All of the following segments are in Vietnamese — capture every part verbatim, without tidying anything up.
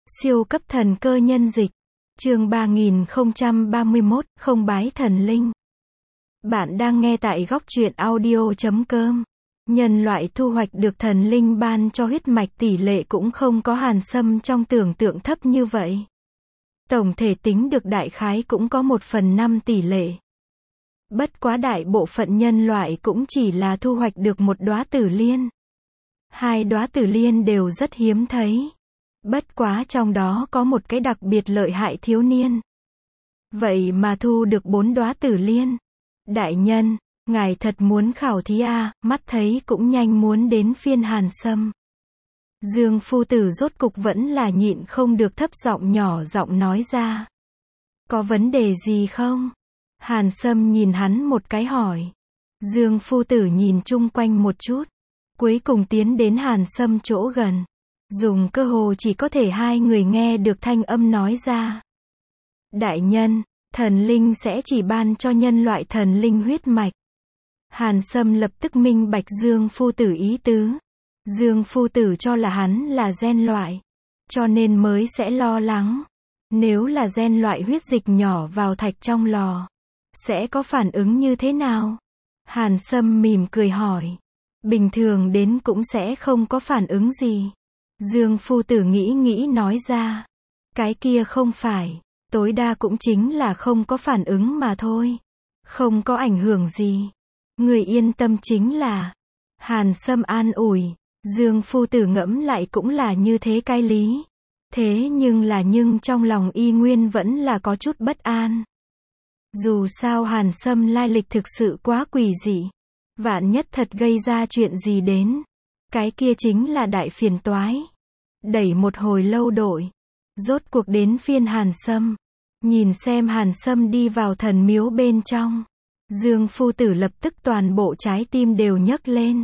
Siêu cấp thần cơ nhân dịch. Chương ba nghìn không trăm ba mươi mốt, không bái thần linh. Bạn đang nghe tại góc truyện audio chấm com. Nhân loại thu hoạch được thần linh ban cho huyết mạch tỷ lệ cũng không có Hàn Sâm trong tưởng tượng thấp như vậy. Tổng thể tính được đại khái cũng có một phần năm tỷ lệ. Bất quá đại bộ phận nhân loại cũng chỉ là thu hoạch được một đóa tử liên. Hai đóa tử liên đều rất hiếm thấy. Bất quá trong đó có một cái đặc biệt lợi hại thiếu niên. Vậy mà thu được bốn đóa tử liên. Đại nhân, ngài thật muốn khảo thí à, mắt thấy cũng nhanh muốn đến phiên Hàn Sâm. Dương phu tử rốt cục vẫn là nhịn không được thấp giọng nhỏ giọng nói ra. Có vấn đề gì không? Hàn Sâm nhìn hắn một cái hỏi. Dương phu tử nhìn chung quanh một chút. Cuối cùng tiến đến Hàn Sâm chỗ gần. Dùng cơ hồ chỉ có thể hai người nghe được thanh âm nói ra. Đại nhân, thần linh sẽ chỉ ban cho nhân loại thần linh huyết mạch. Hàn Sâm lập tức minh bạch Dương phu tử ý tứ. Dương phu tử cho là hắn là gen loại. Cho nên mới sẽ lo lắng. Nếu là gen loại huyết dịch nhỏ vào thạch trong lò. Sẽ có phản ứng như thế nào? Hàn Sâm mỉm cười hỏi. Bình thường đến cũng sẽ không có phản ứng gì. Dương phu tử nghĩ nghĩ nói ra. Cái kia không phải. Tối đa cũng chính là không có phản ứng mà thôi. Không có ảnh hưởng gì. Người yên tâm chính là. Hàn Sâm an ủi. Dương phu tử ngẫm lại cũng là như thế cái lý. Thế nhưng là nhưng trong lòng y nguyên vẫn là có chút bất an. Dù sao Hàn Sâm lai lịch thực sự quá quỷ dị. Vạn nhất thật gây ra chuyện gì đến. Cái kia chính là đại phiền toái. Đẩy một hồi lâu đội. Rốt cuộc đến phiên Hàn Sâm. Nhìn xem Hàn Sâm đi vào thần miếu bên trong. Dương phu tử lập tức toàn bộ trái tim đều nhấc lên.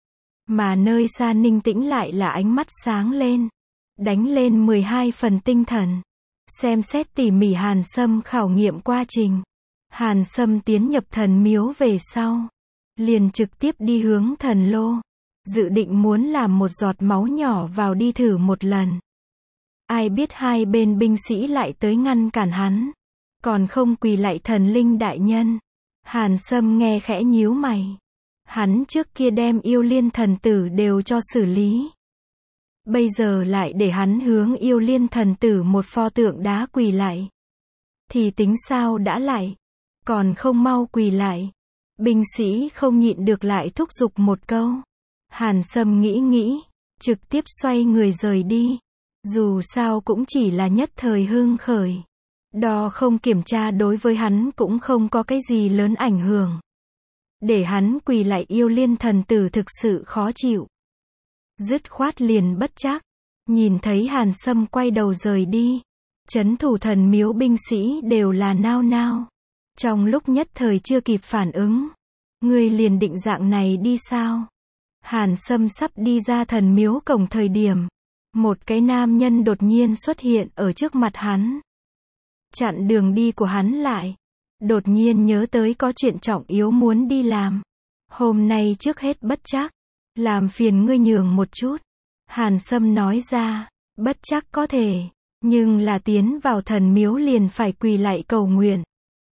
Mà nơi xa Ninh Tĩnh lại là ánh mắt sáng lên. Đánh lên mười hai phần tinh thần. Xem xét tỉ mỉ Hàn Sâm khảo nghiệm quá trình. Hàn Sâm tiến nhập thần miếu về sau. Liền trực tiếp đi hướng thần lô. Dự định muốn làm một giọt máu nhỏ vào đi thử một lần. Ai biết hai bên binh sĩ lại tới ngăn cản hắn. Còn không quỳ lạy thần linh đại nhân. Hàn Sâm nghe khẽ nhíu mày. Hắn trước kia đem yêu liên thần tử đều cho xử lý. Bây giờ lại để hắn hướng yêu liên thần tử một pho tượng đá quỳ lạy. Thì tính sao đã lại. Còn không mau quỳ lại. Binh sĩ không nhịn được lại thúc giục một câu. Hàn Sâm nghĩ nghĩ, trực tiếp xoay người rời đi. Dù sao cũng chỉ là nhất thời hưng khởi. Đo không kiểm tra đối với hắn cũng không có cái gì lớn ảnh hưởng. Để hắn quỳ lại yêu liên thần tử thực sự khó chịu. Dứt khoát liền bất trắc. Nhìn thấy Hàn Sâm quay đầu rời đi. Trấn thủ thần miếu binh sĩ đều là nao nao. Trong lúc nhất thời chưa kịp phản ứng. Người liền định dạng này đi sao? Hàn Sâm sắp đi ra thần miếu cổng thời điểm. Một cái nam nhân đột nhiên xuất hiện ở trước mặt hắn. Chặn đường đi của hắn lại. Đột nhiên nhớ tới có chuyện trọng yếu muốn đi làm. Hôm nay trước hết bất trắc. Làm phiền ngươi nhường một chút. Hàn Sâm nói ra. Bất trắc có thể. Nhưng là tiến vào thần miếu liền phải quỳ lạy cầu nguyện.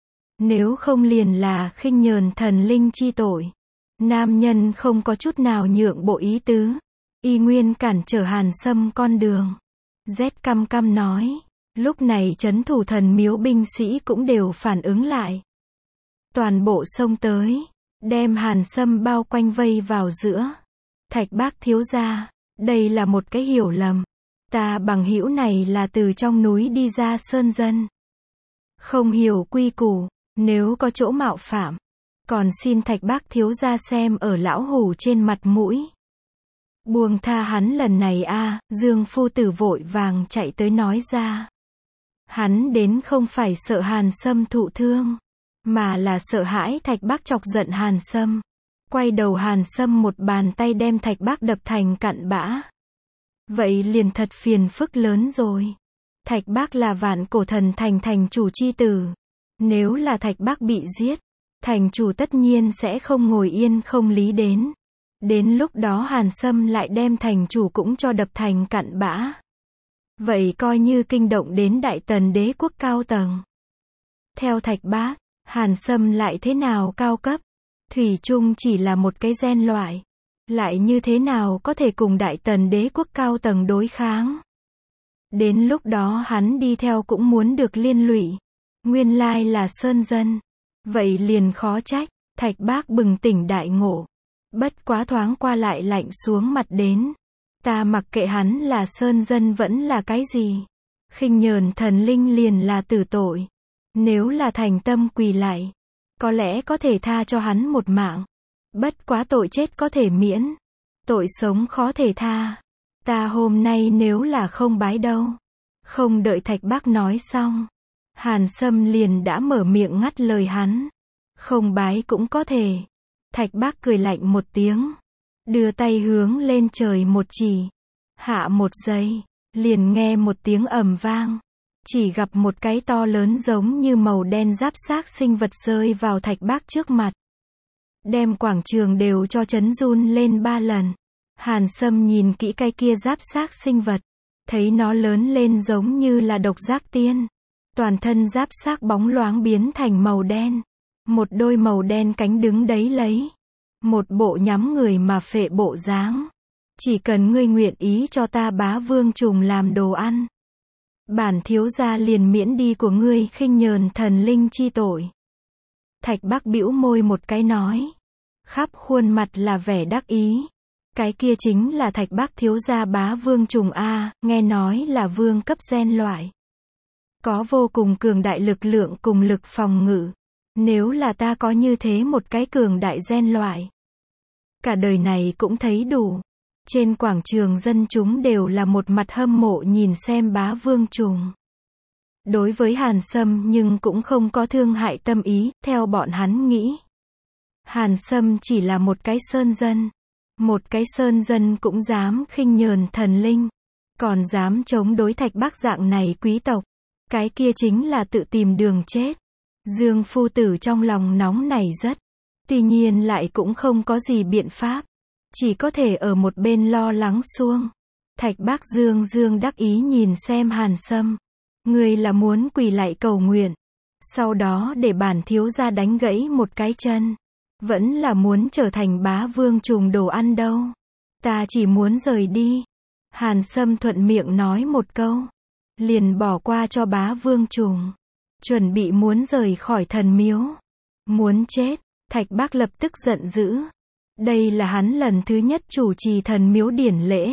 Nếu không liền là khinh nhờn thần linh chi tội. Nam nhân không có chút nào nhượng bộ ý tứ. Y nguyên cản trở Hàn Sâm con đường. Rét căm căm nói. Lúc này trấn thủ thần miếu binh sĩ cũng đều phản ứng lại. Toàn bộ xông tới. Đem Hàn Sâm bao quanh vây vào giữa. Thạch Bác thiếu gia. Đây là một cái hiểu lầm. Ta bằng hữu này là từ trong núi đi ra sơn dân. Không hiểu quy củ. Nếu có chỗ mạo phạm. Còn xin Thạch Bác thiếu gia xem ở lão hủ trên mặt mũi. Buông tha hắn lần này a. Dương phu tử vội vàng chạy tới nói ra. Hắn đến không phải sợ Hàn Sâm thụ thương. Mà là sợ hãi Thạch Bác chọc giận Hàn Sâm. Quay đầu Hàn Sâm một bàn tay đem Thạch Bác đập thành cặn bã. Vậy liền thật phiền phức lớn rồi. Thạch Bác là vạn cổ thần thành thành chủ chi tử. Nếu là Thạch Bác bị giết. Thành chủ tất nhiên sẽ không ngồi yên không lý đến. Đến lúc đó Hàn Sâm lại đem thành chủ cũng cho đập thành cặn bã. Vậy coi như kinh động đến Đại Tần đế quốc cao tầng. Theo Thạch Bác, Hàn Sâm lại thế nào cao cấp? Thủy chung chỉ là một cái gen loại. Lại như thế nào có thể cùng Đại Tần đế quốc cao tầng đối kháng? Đến lúc đó hắn đi theo cũng muốn được liên lụy. Nguyên lai là sơn dân. Vậy liền khó trách. Thạch Bác bừng tỉnh đại ngộ. Bất quá thoáng qua lại lạnh xuống mặt đến. Ta mặc kệ hắn là sơn dân vẫn là cái gì. Khinh nhờn thần linh liền là tử tội. Nếu là thành tâm quỳ lạy, có lẽ có thể tha cho hắn một mạng. Bất quá tội chết có thể miễn. Tội sống khó thể tha. Ta hôm nay nếu là không bái đâu. Không đợi Thạch Bác nói xong. Hàn Sâm liền đã mở miệng ngắt lời hắn. Không bái cũng có thể. Thạch Bác cười lạnh một tiếng. Đưa tay hướng lên trời một chỉ. Hạ một giây. Liền nghe một tiếng ầm vang. Chỉ gặp một cái to lớn giống như màu đen giáp xác sinh vật rơi vào Thạch Bác trước mặt. Đem quảng trường đều cho chấn run lên ba lần. Hàn Sâm nhìn kỹ cái kia giáp xác sinh vật. Thấy nó lớn lên giống như là độc giác tiên. Toàn thân giáp xác bóng loáng biến thành màu đen. Một đôi màu đen cánh đứng đấy lấy. Một bộ nhắm người mà phệ bộ dáng. Chỉ cần ngươi nguyện ý cho ta Bá Vương Trùng làm đồ ăn. Bản thiếu gia liền miễn đi của ngươi khinh nhờn thần linh chi tội. Thạch Bác bĩu môi một cái nói. Khắp khuôn mặt là vẻ đắc ý. Cái kia chính là Thạch Bác thiếu gia Bá Vương Trùng A, nghe nói là vương cấp gen loại. Có vô cùng cường đại lực lượng cùng lực phòng ngự. Nếu là ta có như thế một cái cường đại gen loại. Cả đời này cũng thấy đủ. Trên quảng trường dân chúng đều là một mặt hâm mộ nhìn xem Bá Vương Trùng. Đối với Hàn Sâm nhưng cũng không có thương hại tâm ý, theo bọn hắn nghĩ. Hàn Sâm chỉ là một cái sơn dân. Một cái sơn dân cũng dám khinh nhờn thần linh. Còn dám chống đối Thạch Bác dạng này quý tộc. Cái kia chính là tự tìm đường chết. Dương phu tử trong lòng nóng nảy rất. Tuy nhiên lại cũng không có gì biện pháp. Chỉ có thể ở một bên lo lắng xuông. Thạch Bác dương dương đắc ý nhìn xem Hàn Sâm. Ngươi là muốn quỳ lạy cầu nguyện. Sau đó để bản thiếu gia đánh gãy một cái chân. Vẫn là muốn trở thành Bá Vương Trùng đồ ăn đâu. Ta chỉ muốn rời đi. Hàn Sâm thuận miệng nói một câu. Liền bỏ qua cho Bá Vương Trùng. Chuẩn bị muốn rời khỏi thần miếu. Muốn chết. Thạch Bác lập tức giận dữ. Đây là hắn lần thứ nhất chủ trì thần miếu điển lễ.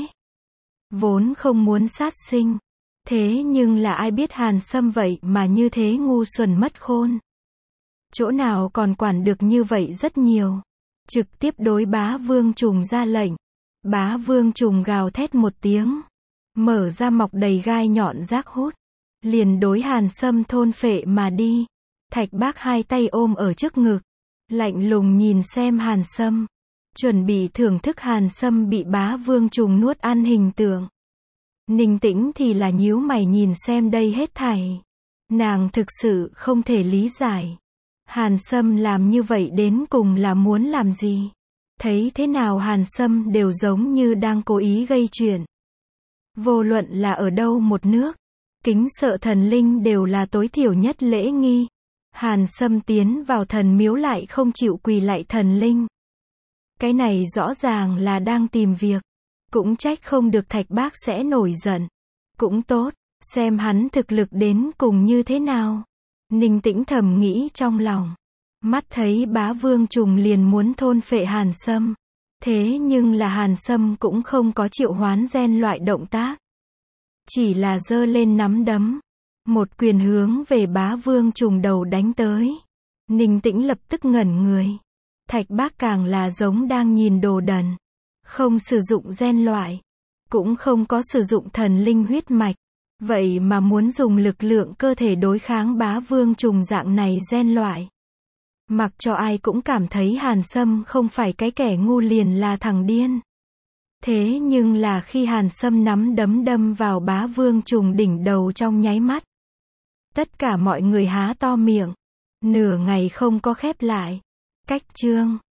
Vốn không muốn sát sinh. Thế nhưng là ai biết Hàn Sâm vậy mà như thế ngu xuẩn mất khôn. Chỗ nào còn quản được như vậy rất nhiều. Trực tiếp đối Bá Vương Trùng ra lệnh. Bá Vương Trùng gào thét một tiếng. Mở ra mọc đầy gai nhọn rác hút. Liền đối Hàn Sâm thôn phệ mà đi. Thạch Bác hai tay ôm ở trước ngực. Lạnh lùng nhìn xem Hàn Sâm. Chuẩn bị thưởng thức Hàn Sâm bị Bá Vương Trùng nuốt ăn hình tượng. Ninh Tĩnh thì là nhíu mày nhìn xem đây hết thảy. Nàng thực sự không thể lý giải. Hàn Sâm làm như vậy đến cùng là muốn làm gì? Thấy thế nào Hàn Sâm đều giống như đang cố ý gây chuyện. Vô luận là ở đâu một nước, kính sợ thần linh đều là tối thiểu nhất lễ nghi. Hàn Sâm tiến vào thần miếu lại không chịu quỳ lạy thần linh. Cái này rõ ràng là đang tìm việc. Cũng trách không được Thạch Bác sẽ nổi giận. Cũng tốt, xem hắn thực lực đến cùng như thế nào. Ninh Tĩnh thầm nghĩ trong lòng. Mắt thấy Bá Vương Trùng liền muốn thôn phệ Hàn Sâm. Thế nhưng là Hàn Sâm cũng không có triệu hoán gen loại động tác. Chỉ là giơ lên nắm đấm. Một quyền hướng về Bá Vương Trùng đầu đánh tới. Ninh Tĩnh lập tức ngẩn người. Thạch Bác càng là giống đang nhìn đồ đần. Không sử dụng gen loại. Cũng không có sử dụng thần linh huyết mạch. Vậy mà muốn dùng lực lượng cơ thể đối kháng Bá Vương Trùng dạng này gen loại. Mặc cho ai cũng cảm thấy Hàn Sâm không phải cái kẻ ngu liền là thằng điên. Thế nhưng là khi Hàn Sâm nắm đấm đâm vào Bá Vương Trùng đỉnh đầu trong nháy mắt. Tất cả mọi người há to miệng. Nửa ngày không có khép lại. Cách chương.